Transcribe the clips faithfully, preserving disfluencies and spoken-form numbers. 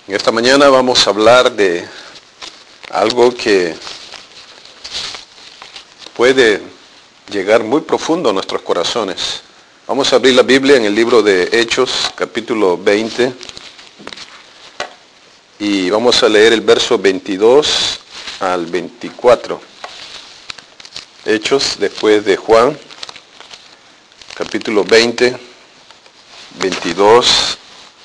En esta mañana vamos a hablar de algo que puede llegar muy profundo a nuestros corazones. Vamos a abrir la Biblia en el libro de Hechos, capítulo veinte, y vamos a leer el verso veintidós al veinticuatro. Hechos, después de Juan, capítulo veinte, veintidós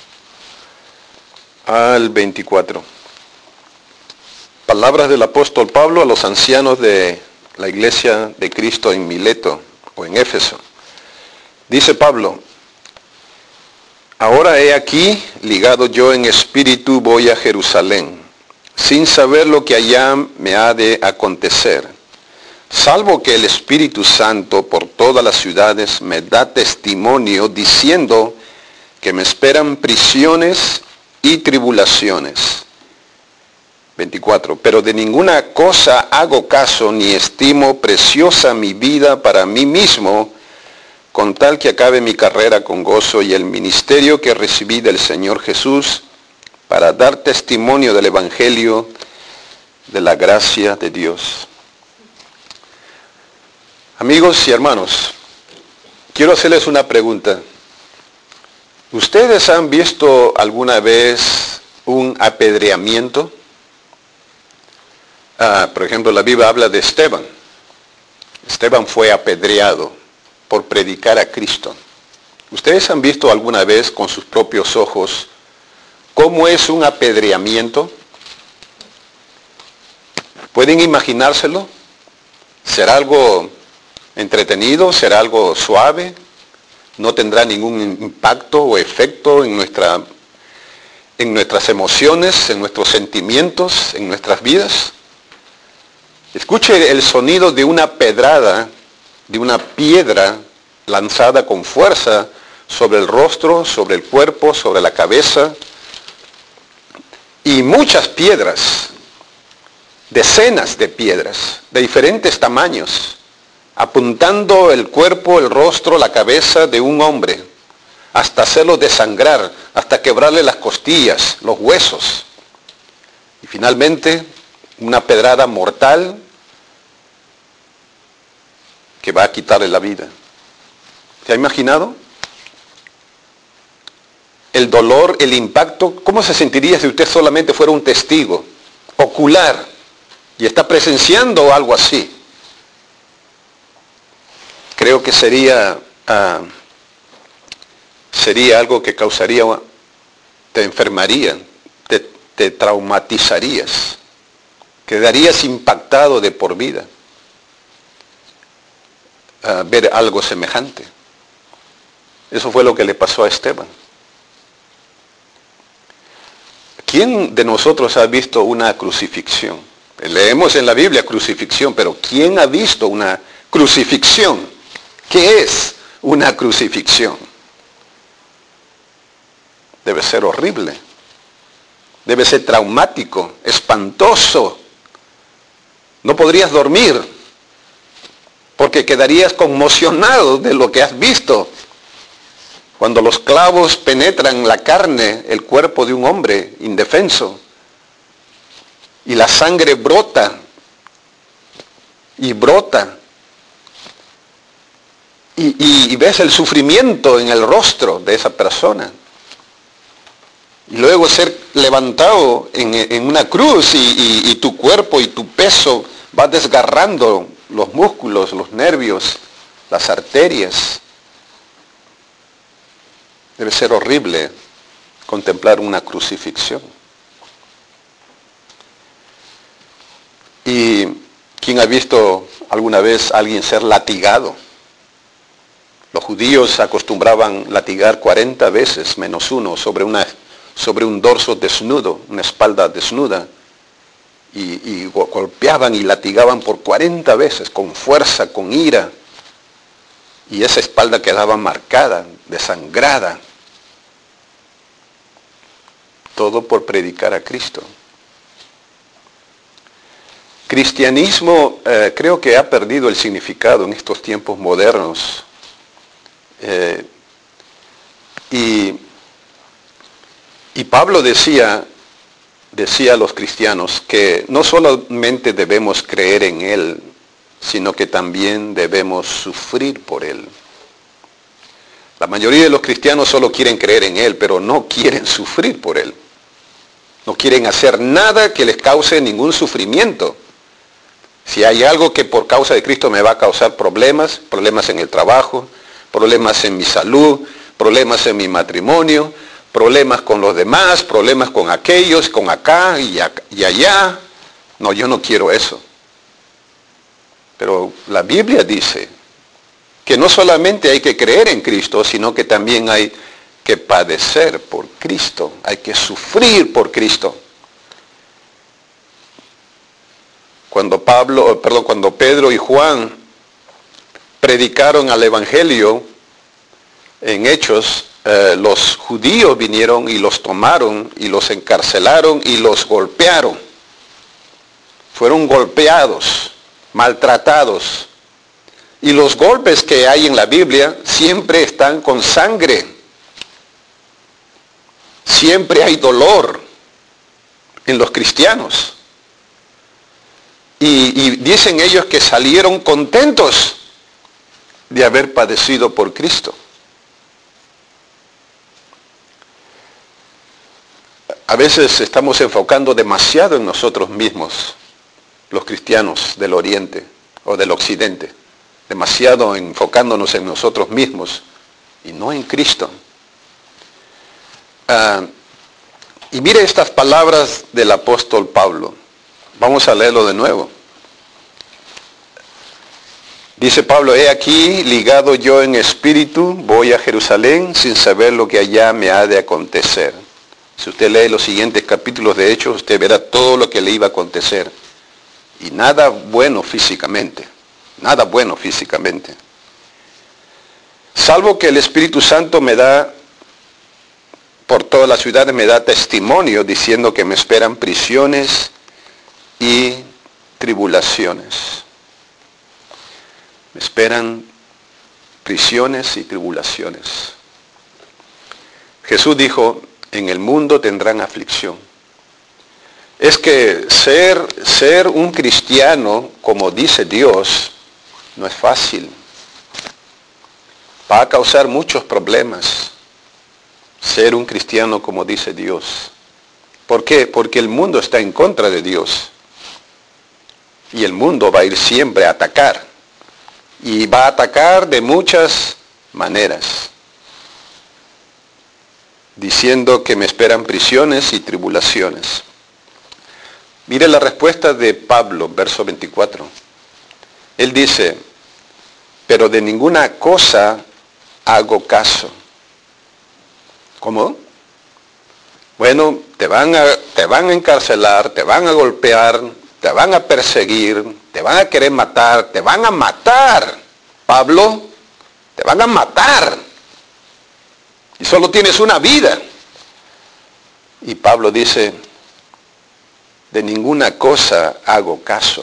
al veinticuatro. Palabras del apóstol Pablo a los ancianos de la iglesia de Cristo en Mileto o en Éfeso. Dice Pablo: ahora he aquí, ligado yo en espíritu, voy a Jerusalén, sin saber lo que allá me ha de acontecer, salvo que el Espíritu Santo por todas las ciudades me da testimonio, diciendo que me esperan prisiones y tribulaciones. veinticuatro. Pero de ninguna cosa hago caso, ni estimo preciosa mi vida para mí mismo, con tal que acabe mi carrera con gozo y el ministerio que recibí del Señor Jesús, para dar testimonio del Evangelio de la gracia de Dios. Amigos y hermanos, quiero hacerles una pregunta. ¿Ustedes han visto alguna vez un apedreamiento? Ah, por ejemplo, la Biblia habla de Esteban. Esteban fue apedreado por predicar a Cristo. ¿Ustedes han visto alguna vez con sus propios ojos cómo es un apedreamiento? ¿Pueden imaginárselo? ¿Será algo entretenido? ¿Será algo suave? ¿No tendrá ningún impacto o efecto en, nuestra, en nuestras emociones, en nuestros sentimientos, en nuestras vidas? Escuche el sonido de una pedrada, de una piedra lanzada con fuerza sobre el rostro, sobre el cuerpo, sobre la cabeza. Y muchas piedras, decenas de piedras, de diferentes tamaños, apuntando el cuerpo, el rostro, la cabeza de un hombre, hasta hacerlo desangrar, hasta quebrarle las costillas, los huesos. Y finalmente, una pedrada mortal que va a quitarle la vida. ¿Se ha imaginado? El dolor, el impacto. ¿Cómo se sentiría si usted solamente fuera un testigo ocular y está presenciando algo así? Creo que sería, uh, sería algo que causaría, te enfermaría, te, te traumatizarías, quedarías impactado de por vida. Uh, ver algo semejante. Eso fue lo que le pasó a Esteban. ¿Quién de nosotros ha visto una crucifixión? Leemos en la Biblia crucifixión, pero ¿quién ha visto una crucifixión? ¿Qué es una crucifixión? Debe ser horrible. Debe ser traumático, espantoso. No podrías dormir porque quedarías conmocionado de lo que has visto. Cuando los clavos penetran la carne, el cuerpo de un hombre indefenso, y la sangre brota y brota, y, y, y ves el sufrimiento en el rostro de esa persona, y luego ser levantado en, en una cruz y, y, y tu cuerpo y tu peso va desgarrando los músculos, los nervios, las arterias. Debe ser horrible contemplar una crucifixión. ¿Y quién ha visto alguna vez a alguien ser latigado? Los judíos acostumbraban latigar cuarenta veces menos uno sobre, una, sobre un dorso desnudo, una espalda desnuda. Y, y golpeaban y latigaban por cuarenta veces, con fuerza, con ira. Y esa espalda quedaba marcada, desangrada. Todo por predicar a Cristo. Cristianismo eh, creo que ha perdido el significado en estos tiempos modernos. Eh, y, y Pablo decía decía a los cristianos que no solamente debemos creer en Él, sino que también debemos sufrir por Él. La mayoría de los cristianos solo quieren creer en Él, pero no quieren sufrir por Él. No quieren hacer nada que les cause ningún sufrimiento. Si hay algo que por causa de Cristo me va a causar problemas, problemas en el trabajo, problemas en mi salud, problemas en mi matrimonio, problemas con los demás, problemas con aquellos, con acá y, acá, y allá. No, yo no quiero eso. Pero la Biblia dice que no solamente hay que creer en Cristo, sino que también hay que padecer por Cristo, hay que sufrir por Cristo. Cuando Pablo, perdón, cuando Pedro y Juan predicaron al Evangelio en Hechos, eh, los judíos vinieron y los tomaron y los encarcelaron y los golpearon. Fueron golpeados, maltratados. Y los golpes que hay en la Biblia siempre están con sangre. Siempre hay dolor en los cristianos. Y, y dicen ellos que salieron contentos de haber padecido por Cristo. A veces estamos enfocando demasiado en nosotros mismos, los cristianos del Oriente o del Occidente. Demasiado enfocándonos en nosotros mismos y no en Cristo. Uh, y mire estas palabras del apóstol Pablo. Vamos a leerlo de nuevo. Dice Pablo, he aquí, ligado yo en espíritu, voy a Jerusalén sin saber lo que allá me ha de acontecer. Si usted lee los siguientes capítulos de Hechos, usted verá todo lo que le iba a acontecer. Y nada bueno físicamente. Nada bueno físicamente. Salvo que el Espíritu Santo me da, por todas las ciudades me da testimonio diciendo que me esperan prisiones y tribulaciones. Me esperan prisiones y tribulaciones. Jesús dijo, en el mundo tendrán aflicción. Es que ser, ser un cristiano, como dice Dios, no es fácil. Va a causar muchos problemas ser un cristiano como dice Dios. ¿Por qué? Porque el mundo está en contra de Dios. Y el mundo va a ir siempre a atacar. Y va a atacar de muchas maneras. Diciendo que me esperan prisiones y tribulaciones. Mire la respuesta de Pablo, verso veinticuatro. Él dice, pero de ninguna cosa hago caso. ¿Cómo? Bueno, te van a, te van a encarcelar, te van a golpear, te van a perseguir, te van a querer matar, te van a matar. Pablo, te van a matar. Y solo tienes una vida. Y Pablo dice, de ninguna cosa hago caso.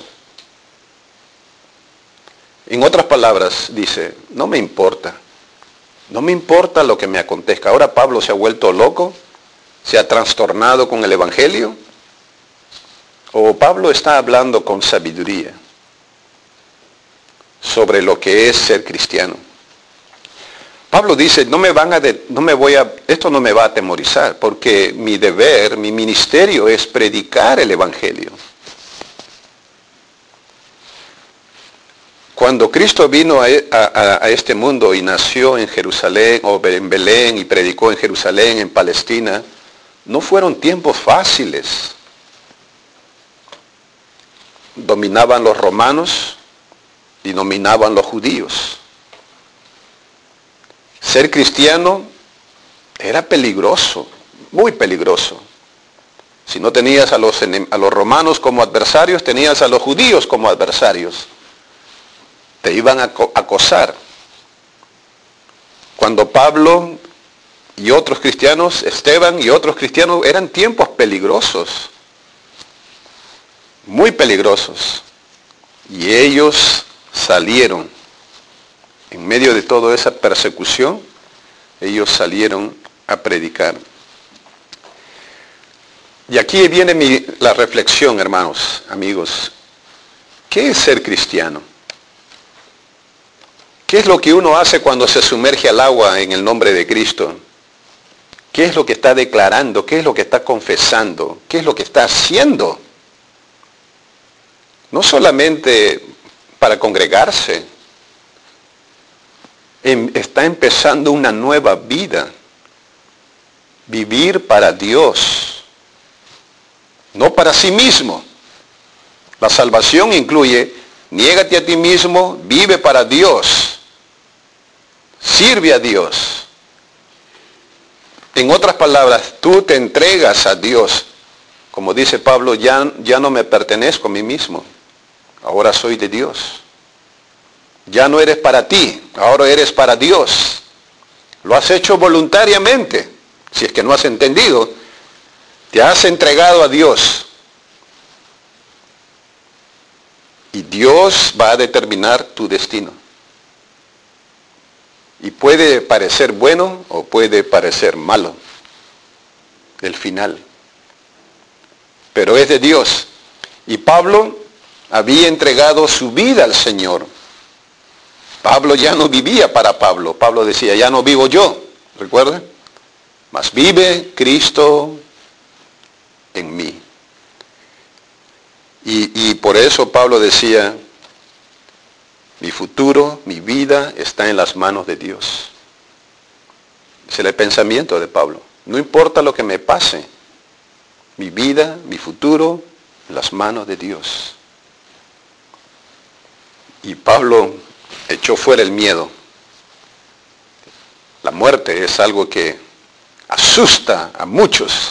En otras palabras, dice, no me importa. No me importa lo que me acontezca. Ahora Pablo se ha vuelto loco, se ha trastornado con el Evangelio. O Pablo está hablando con sabiduría sobre lo que es ser cristiano. Pablo dice, no me van a de, no me voy a, esto no me va a atemorizar, porque mi deber, mi ministerio es predicar el Evangelio. Cuando Cristo vino a, a, a este mundo y nació en Jerusalén, o en Belén, y predicó en Jerusalén, en Palestina, no fueron tiempos fáciles. Dominaban los romanos y dominaban los judíos. Ser cristiano era peligroso, muy peligroso. Si no tenías a los, a los romanos como adversarios, tenías a los judíos como adversarios. Te iban a acosar. Cuando Pablo y otros cristianos, Esteban y otros cristianos, eran tiempos peligrosos, muy peligrosos. Y ellos salieron. En medio de toda esa persecución, ellos salieron a predicar. Y aquí viene mi, la reflexión, hermanos, amigos. ¿Qué es ser cristiano? ¿Qué es lo que uno hace cuando se sumerge al agua en el nombre de Cristo? ¿Qué es lo que está declarando? ¿Qué es lo que está confesando? ¿Qué es lo que está haciendo? No solamente para congregarse, está empezando una nueva vida. Vivir para Dios, no para sí mismo. La salvación incluye, niégate a ti mismo, vive para Dios, sirve a Dios. En otras palabras, tú te entregas a Dios. Como dice Pablo, ya, ya no me pertenezco a mí mismo, ahora soy de Dios. Ya no eres para ti, ahora eres para Dios. Lo has hecho voluntariamente. Si es que no has entendido, te has entregado a Dios. Y Dios va a determinar tu destino. Y puede parecer bueno o puede parecer malo el final. Pero es de Dios. Y Pablo había entregado su vida al Señor. Pablo ya no vivía para Pablo. Pablo decía, ya no vivo yo. ¿Recuerda? Mas vive Cristo en mí. Y, y por eso Pablo decía, mi futuro, mi vida está en las manos de Dios. Ese es el pensamiento de Pablo. No importa lo que me pase, mi vida, mi futuro, en las manos de Dios. Y Pablo echó fuera el miedo. La muerte es algo que asusta a muchos.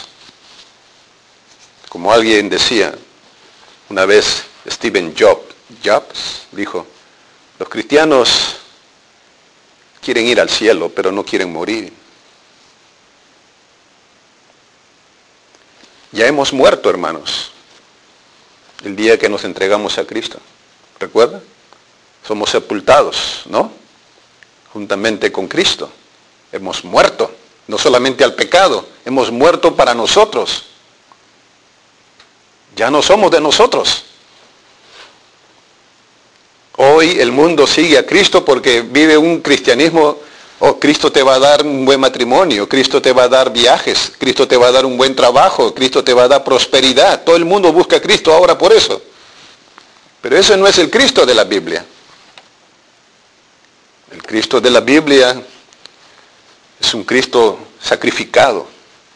Como alguien decía, una vez Stephen Jobs, Jobs dijo, los cristianos quieren ir al cielo, pero no quieren morir. Ya hemos muerto, hermanos, el día que nos entregamos a Cristo. ¿Recuerda? Somos sepultados, ¿no? Juntamente con Cristo. Hemos muerto. No solamente al pecado, hemos muerto para nosotros. Ya no somos de nosotros. Hoy el mundo sigue a Cristo porque vive un cristianismo, oh, Cristo te va a dar un buen matrimonio, Cristo te va a dar viajes, Cristo te va a dar un buen trabajo, Cristo te va a dar prosperidad. Todo el mundo busca a Cristo ahora por eso. Pero ese no es el Cristo de la Biblia. El Cristo de la Biblia es un Cristo sacrificado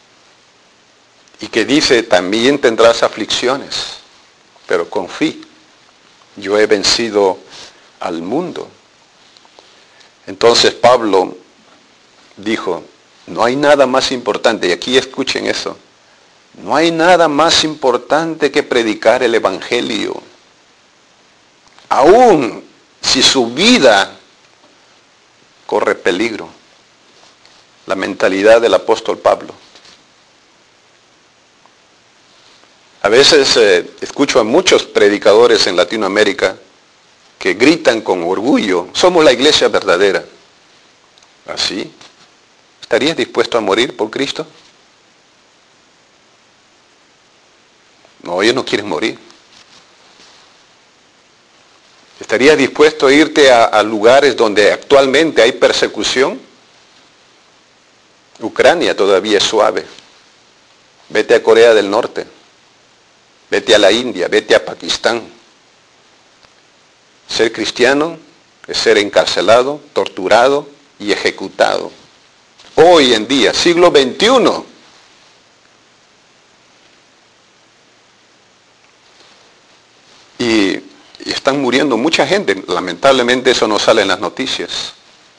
y que dice, también tendrás aflicciones, pero confía, yo he vencido al mundo. Entonces Pablo dijo, no hay nada más importante, y aquí escuchen eso, no hay nada más importante que predicar el Evangelio, aun si su vida corre peligro. La mentalidad del apóstol Pablo. A veces eh, escucho a muchos predicadores en Latinoamérica que gritan con orgullo, somos la iglesia verdadera. ¿Así? ¿Estarías dispuesto a morir por Cristo? No, ellos no quieren morir. ¿Estarías dispuesto a irte a, a lugares donde actualmente hay persecución? Ucrania todavía es suave. Vete a Corea del Norte. Vete a la India, vete a Pakistán. Ser cristiano es ser encarcelado, torturado y ejecutado. Hoy en día, siglo veintiuno. Y, y están muriendo mucha gente. Lamentablemente eso no sale en las noticias.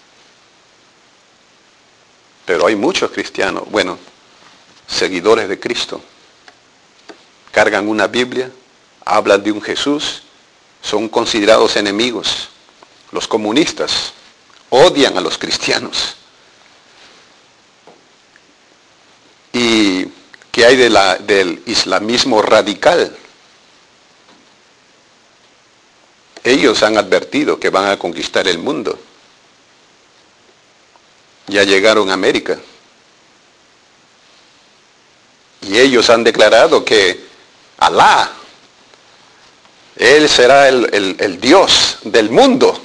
Pero hay muchos cristianos, bueno, seguidores de Cristo. Cargan una Biblia, hablan de un Jesús, son considerados enemigos. Los comunistas odian a los cristianos. ¿Y qué hay de la, del islamismo radical? Ellos han advertido que van a conquistar el mundo. Ya llegaron a América. Y ellos han declarado que Alá, Él será el, el, el Dios del mundo.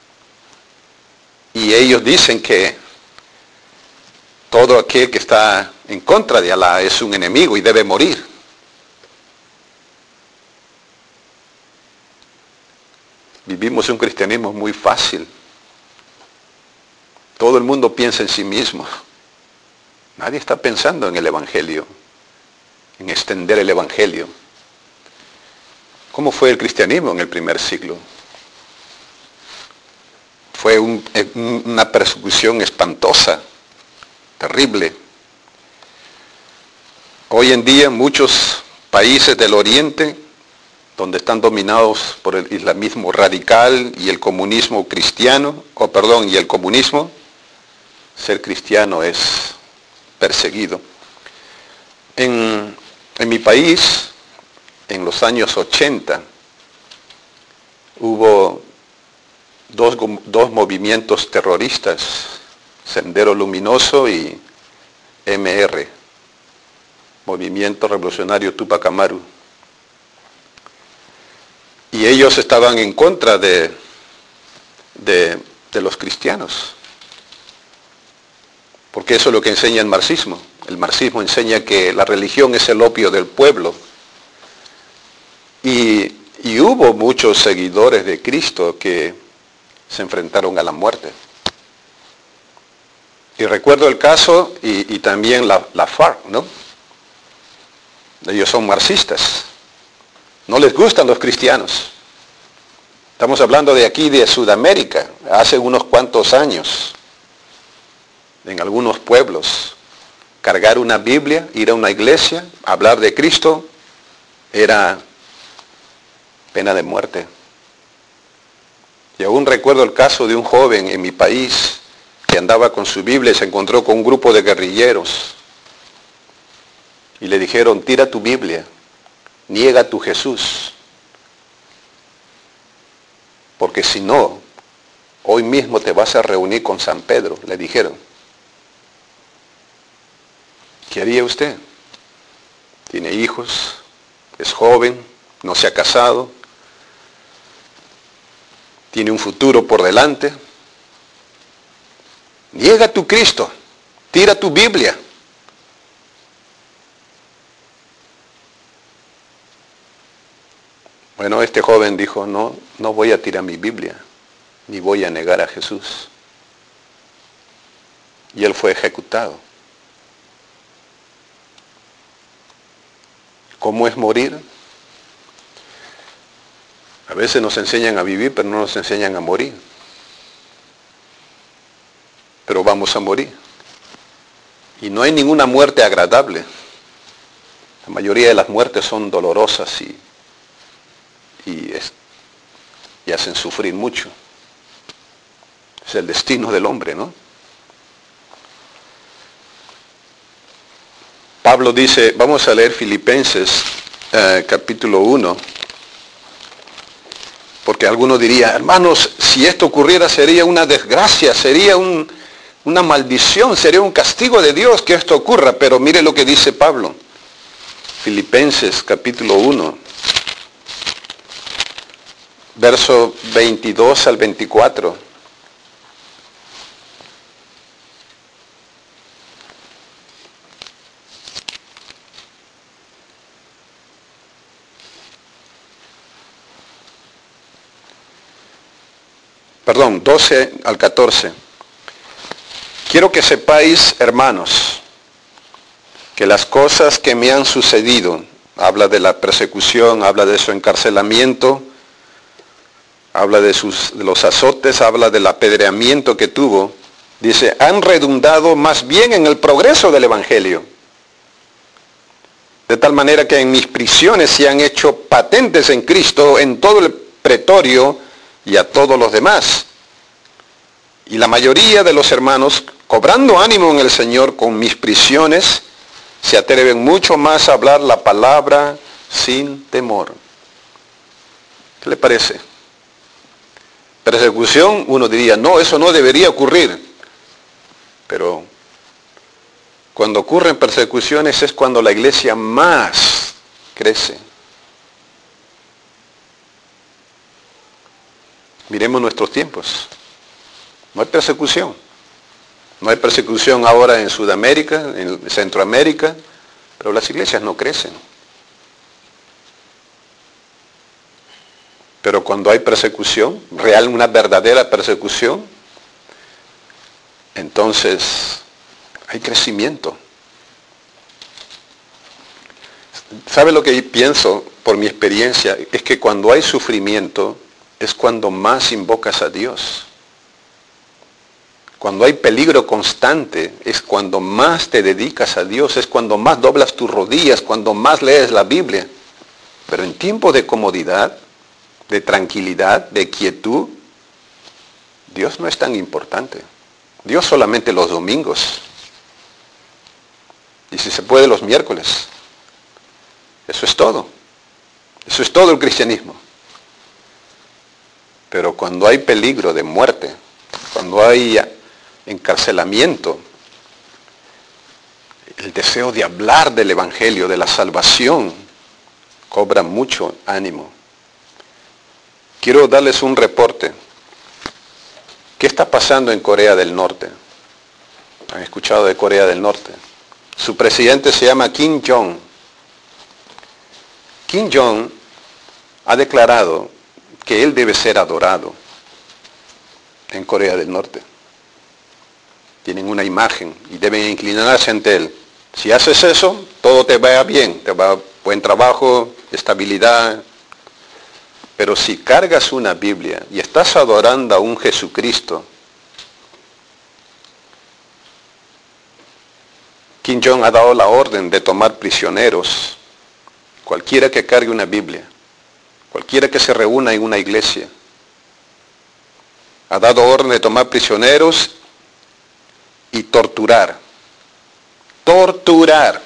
Y ellos dicen que todo aquel que está en contra de Alá es un enemigo y debe morir. Vivimos un cristianismo muy fácil. Todo el mundo piensa en sí mismo. Nadie está pensando en el Evangelio, en extender el Evangelio. ¿Cómo fue el cristianismo en el primer siglo? Fue un, una persecución espantosa, terrible. Hoy en día muchos países del Oriente, donde están dominados por el islamismo radical y el comunismo cristiano, o perdón, y el comunismo, ser cristiano es perseguido. En, en mi país, en los años ochenta, hubo dos, dos movimientos terroristas, Sendero Luminoso y M R, Movimiento Revolucionario Tupac Amaru. Y ellos estaban en contra de, de, de los cristianos. Porque eso es lo que enseña el marxismo. El marxismo enseña que la religión es el opio del pueblo. Y, y hubo muchos seguidores de Cristo que se enfrentaron a la muerte. Y recuerdo el caso, y, y también la, la FARC, ¿no? Ellos son marxistas. No les gustan los cristianos. Estamos hablando de aquí, de Sudamérica, hace unos cuantos años. En algunos pueblos, cargar una Biblia, ir a una iglesia, hablar de Cristo, era pena de muerte. Y aún recuerdo el caso de un joven en mi país que andaba con su Biblia y se encontró con un grupo de guerrilleros. Y le dijeron, tira tu Biblia, niega a tu Jesús. Porque si no, hoy mismo te vas a reunir con San Pedro, le dijeron. ¿Qué haría usted? Tiene hijos, es joven, no se ha casado, tiene un futuro por delante. Niega a tu Cristo, tira tu Biblia. Bueno, este joven dijo, no, no voy a tirar mi Biblia, ni voy a negar a Jesús. Y él fue ejecutado. ¿Cómo es morir? A veces nos enseñan a vivir, pero no nos enseñan a morir. Pero vamos a morir. Y no hay ninguna muerte agradable. La mayoría de las muertes son dolorosas y, y, es, y hacen sufrir mucho. Es el destino del hombre, ¿no? Pablo dice, vamos a leer Filipenses eh, capítulo uno, porque alguno diría, hermanos, si esto ocurriera sería una desgracia, sería un, una maldición, sería un castigo de Dios que esto ocurra, pero mire lo que dice Pablo, Filipenses capítulo uno, verso veintidós al veinticuatro. Perdón, doce al catorce. Quiero que sepáis, hermanos, que las cosas que me han sucedido, habla de la persecución, habla de su encarcelamiento, habla de, sus, de los azotes, habla del apedreamiento que tuvo, dice, han redundado más bien en el progreso del Evangelio. De tal manera que en mis prisiones se han hecho patentes en Cristo en todo el pretorio y a todos los demás. Y la mayoría de los hermanos, cobrando ánimo en el Señor con mis prisiones, se atreven mucho más a hablar la palabra sin temor. ¿Qué le parece? Persecución, uno diría, no, eso no debería ocurrir. Pero Cuando ocurren persecuciones es cuando la iglesia más crece. Miremos nuestros tiempos. No hay persecución. No hay persecución ahora en Sudamérica, en Centroamérica, pero las iglesias no crecen. Pero cuando hay persecución, real, una verdadera persecución, entonces hay crecimiento. ¿Sabe lo que pienso por mi experiencia? Es que cuando hay sufrimiento es cuando más invocas a Dios. Cuando hay peligro constante es cuando más te dedicas a Dios, es cuando más doblas tus rodillas, cuando más lees la Biblia. Pero en tiempos de comodidad, de tranquilidad, de quietud, Dios no es tan importante. Dios solamente los domingos. Y si se puede los miércoles. Eso es todo. Eso es todo el cristianismo. Pero cuando hay peligro de muerte, cuando hay encarcelamiento, el deseo de hablar del Evangelio, de la salvación, cobra mucho ánimo. Quiero darles un reporte. ¿Qué está pasando en Corea del Norte? ¿Han escuchado de Corea del Norte? Su presidente se llama Kim Jong. Kim Jong ha declarado que él debe ser adorado en Corea del Norte. Tienen una imagen y deben inclinarse ante él. Si haces eso, todo te va bien, te va buen trabajo, estabilidad. Pero si cargas una Biblia y estás adorando a un Jesucristo, Kim Jong ha dado la orden de tomar prisioneros, cualquiera que cargue una Biblia, cualquiera que se reúna en una iglesia. Ha dado orden de tomar prisioneros y torturar. Torturar.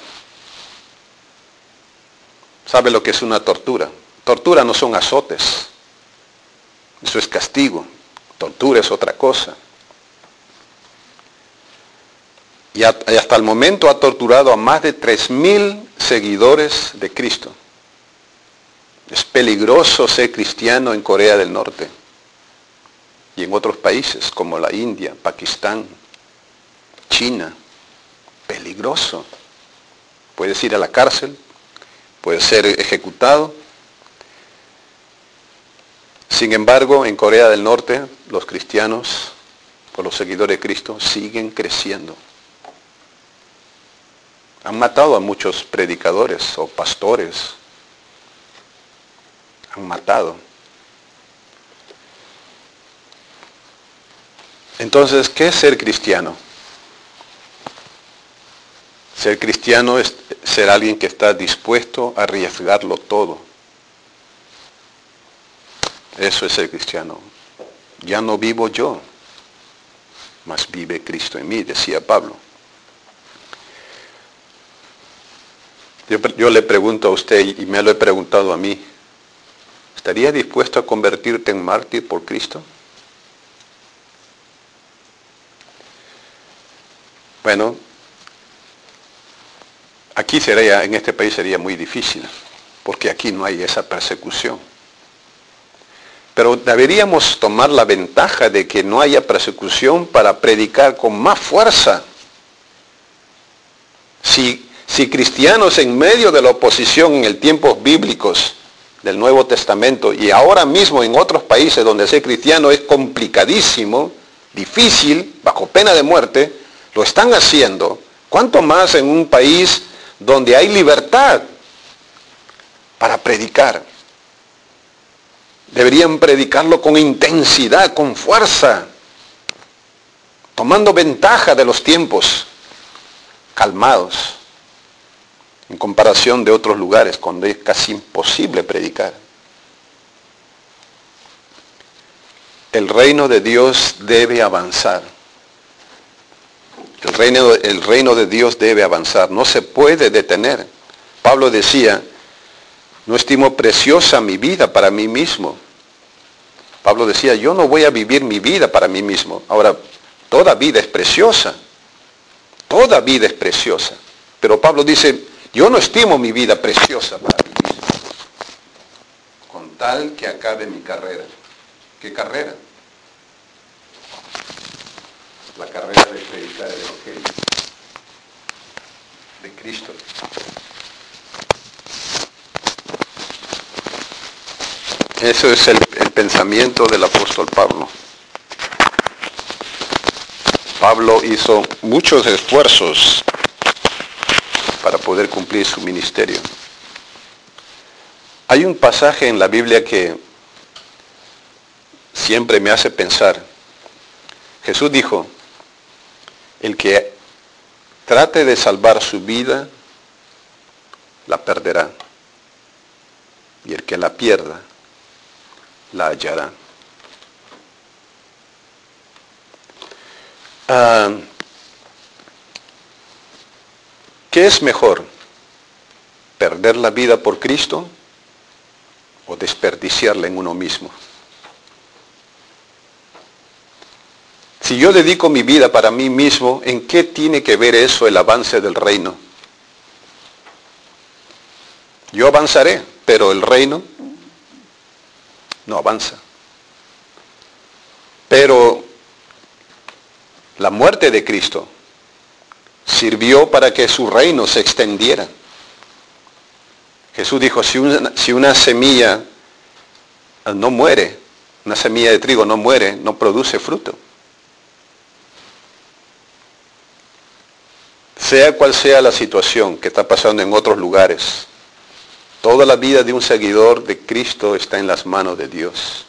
¿Sabe lo que es una tortura? Tortura no son azotes. Eso es castigo. Tortura es otra cosa. Y hasta el momento ha torturado a más de tres mil seguidores de Cristo. Es peligroso ser cristiano en Corea del Norte y en otros países como la India, Pakistán, China. Peligroso. Puedes ir a la cárcel, puedes ser ejecutado. Sin embargo, en Corea del Norte, los cristianos, o los seguidores de Cristo, siguen creciendo. Han matado a muchos predicadores o pastores. Han matado. Entonces, ¿qué es ser cristiano? Ser cristiano es ser alguien que está dispuesto a arriesgarlo todo. Eso es ser cristiano. Ya no vivo yo, mas vive Cristo en mí, decía Pablo. Yo, yo le pregunto a usted, y me lo he preguntado a mí, ¿estaría dispuesto a convertirte en mártir por Cristo? Bueno, aquí sería, en este país sería muy difícil, porque aquí no hay esa persecución. Pero deberíamos tomar la ventaja de que no haya persecución para predicar con más fuerza. Si, si cristianos en medio de la oposición en el tiempos bíblicos del Nuevo Testamento y ahora mismo en otros países donde ser cristiano es complicadísimo, difícil, bajo pena de muerte, lo están haciendo, ¿cuánto más en un país donde hay libertad para predicar? Deberían predicarlo con intensidad, con fuerza, tomando ventaja de los tiempos, calmados, en comparación de otros lugares donde es casi imposible predicar. El reino de Dios debe avanzar. El reino, el reino de Dios debe avanzar, no se puede detener. Pablo decía, no estimo preciosa mi vida para mí mismo. Pablo decía, yo no voy a vivir mi vida para mí mismo. Ahora, toda vida es preciosa. Toda vida es preciosa. Pero Pablo dice, yo no estimo mi vida preciosa para mí mismo, con tal que acabe mi carrera. ¿Qué carrera? La carrera de predicar el Evangelio de Cristo. Eso es el, el pensamiento del apóstol Pablo. Pablo hizo muchos esfuerzos para poder cumplir su ministerio. Hay un pasaje en la Biblia que siempre me hace pensar. Jesús dijo, el que trate de salvar su vida, la perderá. Y el que la pierda, la hallará. Ah, ¿qué es mejor? ¿Perder la vida por Cristo o desperdiciarla en uno mismo? Si yo dedico mi vida para mí mismo, ¿en qué tiene que ver eso el avance del reino? Yo avanzaré, pero el reino no avanza. Pero la muerte de Cristo sirvió para que su reino se extendiera. Jesús dijo, si una, si una semilla no muere, una semilla de trigo no muere, no produce fruto. Sea cual sea la situación que está pasando en otros lugares, toda la vida de un seguidor de Cristo está en las manos de Dios.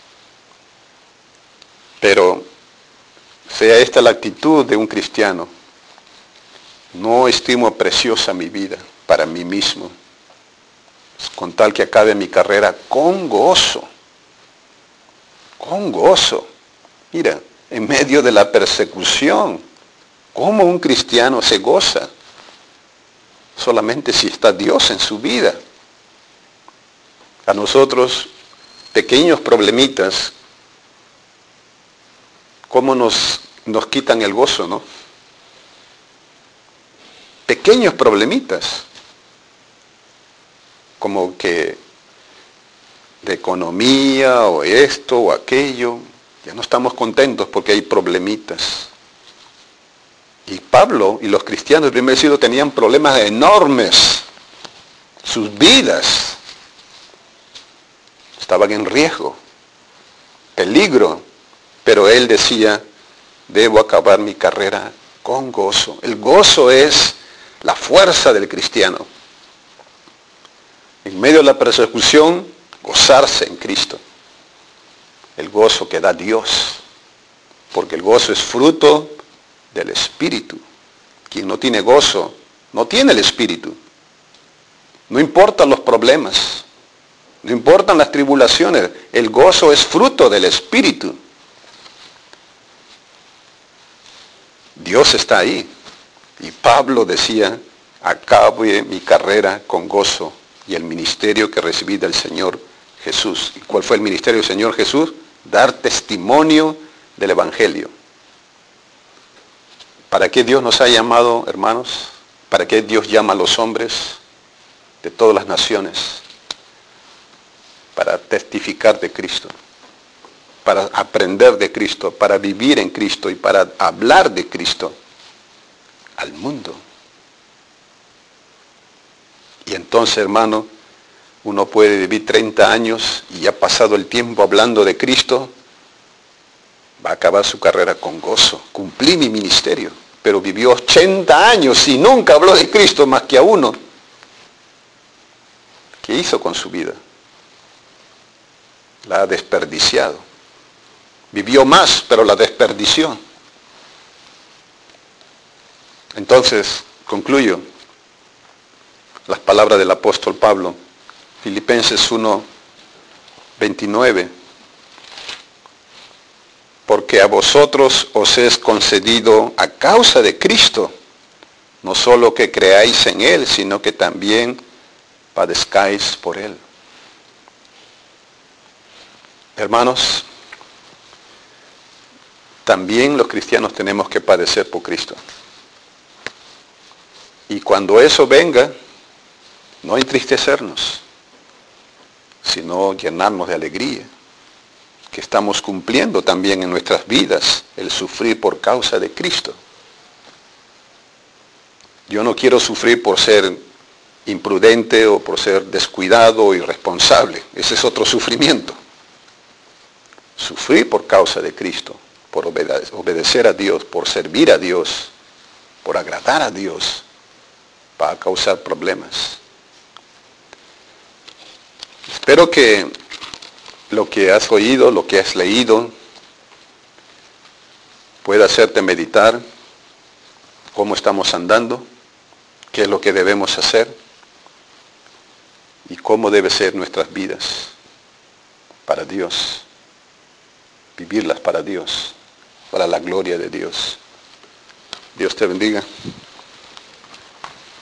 Pero sea esta la actitud de un cristiano, no estimo preciosa mi vida para mí mismo, con tal que acabe mi carrera con gozo, con gozo. Mira, en medio de la persecución, ¿cómo un cristiano se goza? Solamente si está Dios en su vida. A nosotros, pequeños problemitas, ¿cómo nos, nos quitan el gozo, no? Pequeños problemitas, como que de economía o esto o aquello, ya no estamos contentos porque hay problemitas. Y Pablo y los cristianos del primer siglo tenían problemas enormes. Sus vidas estaban en riesgo, peligro. Pero él decía, debo acabar mi carrera con gozo. El gozo es la fuerza del cristiano. En medio de la persecución, gozarse en Cristo. El gozo que da Dios. Porque el gozo es fruto del Espíritu. Quien no tiene gozo, no tiene el Espíritu. No importan los problemas, no importan las tribulaciones, el gozo es fruto del Espíritu. Dios está ahí. Y Pablo decía, acabe mi carrera con gozo y el ministerio que recibí del Señor Jesús. ¿Y cuál fue el ministerio del Señor Jesús? Dar testimonio del Evangelio. ¿Para qué Dios nos ha llamado, hermanos? ¿Para qué Dios llama a los hombres de todas las naciones? Para testificar de Cristo, para aprender de Cristo, para vivir en Cristo y para hablar de Cristo al mundo. Y entonces, hermano, uno puede vivir treinta años y ya pasado el tiempo hablando de Cristo, va a acabar su carrera con gozo. Cumplí mi ministerio, pero vivió ochenta años y nunca habló de Cristo más que a uno. ¿Qué hizo con su vida? La ha desperdiciado. Vivió más, pero la desperdició. Entonces, concluyo las palabras del apóstol Pablo, Filipenses uno, veintinueve. Porque a vosotros os es concedido a causa de Cristo, no solo que creáis en Él, sino que también padezcáis por Él. Hermanos, también los cristianos tenemos que padecer por Cristo. Y cuando eso venga, no entristecernos, sino llenarnos de alegría, que estamos cumpliendo también en nuestras vidas el sufrir por causa de Cristo. Yo no quiero sufrir por ser imprudente o por ser descuidado o irresponsable. Ese es otro sufrimiento. Sufrir por causa de Cristo, por obedecer a Dios, por servir a Dios, por agradar a Dios, va a causar problemas. Espero que lo que has oído, lo que has leído, pueda hacerte meditar cómo estamos andando, qué es lo que debemos hacer y cómo deben ser nuestras vidas para Dios, vivirlas para Dios, para la gloria de Dios. Dios te bendiga.